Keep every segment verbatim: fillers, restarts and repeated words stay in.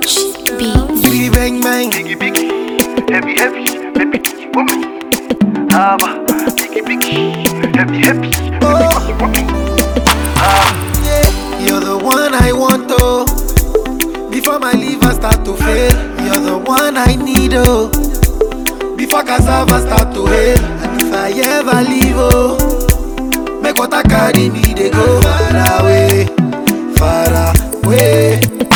Roach Beats. Biggie bang bang. Biggie biggie, heavy heavy, baby biggie woman. Ah, biggie biggie, heavy heavy, baby biggie woman. Ah, Yeah, you're the one I want, oh. Before my liver start to fail, you're the one I need, oh. Before cassava start to hail, and if I ever leave, oh, make water carry me, they go far away, far away.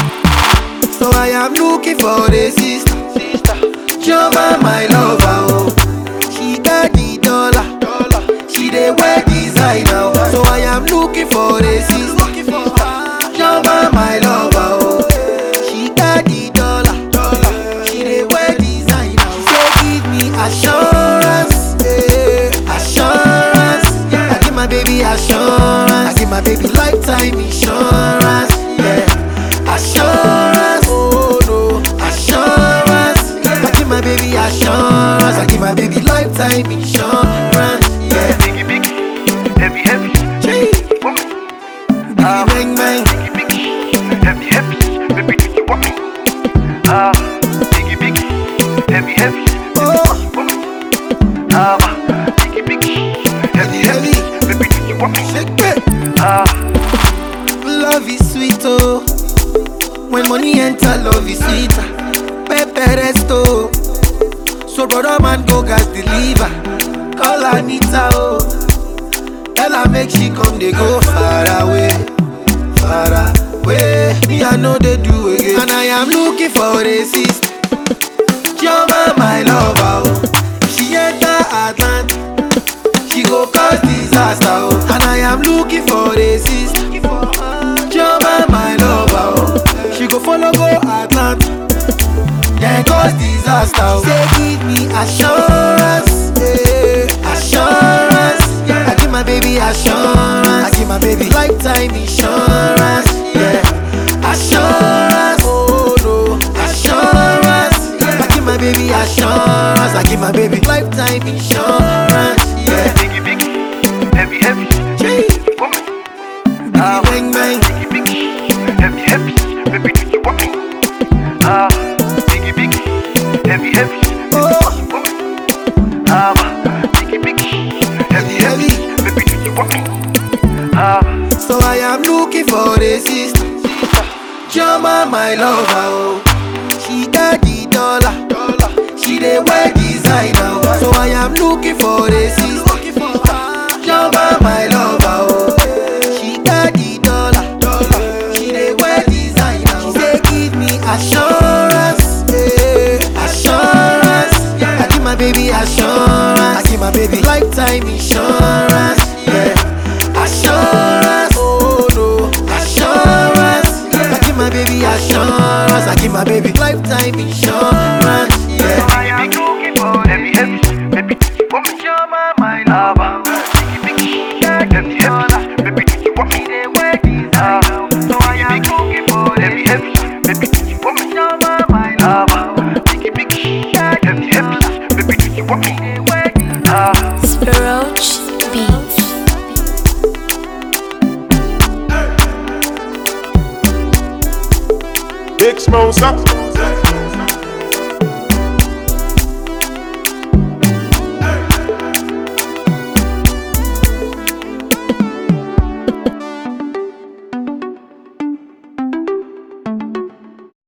So I am looking for a sister, sister. Joma, my lover, oh. She got the dollar, dollar. She dey wear designer, oh. So I am looking for a sister, Joma, my lover, oh. She got the dollar, dollar. She dey wear designer, oh. Say give me assurance, yeah. Assurance, yeah. I give my baby assurance. I give my baby lifetime insurance, yeah. Assurance, oh no, assurance. I give my baby assurance. I give my baby lifetime insurance, yeah. biggie biggie, heavy heavy, Gee. woman. Biggie bang bang. Biggie biggie, heavy heavy, baby biggie woman. Ah, biggie biggie, heavy heavy, Oh, woman. Ah, biggie biggie, heavy heavy, baby biggie woman. shake it. Ah, Love is sweet, oh. When money enter, love is sweeter. Pepe resto. So brother man go gas deliver. Call Anita, oh. Tell her make she come, they go far away, far away. Me I know they do again, and I am looking for a sister. Joma, my lover, oh. She enter Atlantic, she go cause disaster, oh. And I am looking for a sister. Joma, my lover, oh. She go follow go Atlantic, then cause disaster, oh. Say give me assurance, yeah. Assurance, yeah. I give my baby assurance. I give my baby lifetime insurance, yeah. Assurance, oh no, assurance, yeah. I give my baby assurance. I give my baby lifetime insurance, yeah. biggie biggie, heavy heavy, Gee. woman. Biggie bang bang. Biggie biggie, heavy heavy, baby biggie woman. Ah, biggie biggie, heavy heavy, Oh, woman. Ah, biggie biggie, heavy heavy, baby biggie woman. Ah, so I am looking for a sister. Joma, my lover, oh. She got the dollar, dollar. She dey wear designer, oh. So I am looking for a sister. Joma, my lover, oh. She got the dollar, dollar. She dey wear designer, oh. She say give me assurance, yeah. Assurance, yeah. I give my baby assurance. I give my baby lifetime insurance, yeah. Assurance, oh no, assurance, yeah. I give my baby assurance. I give my baby lifetime insurance, yeah. I am looking for heavy heavy, baby biggie woman. Joma, my lover. Biggie biggie, heavy heavy, baby biggie woman. Ah, so I am looking for heavy heavy, baby biggie woman. Joma, my lover. Biggie biggie, heavy heavy, baby biggie woman. Ah. Roach Beats. Big Smosa.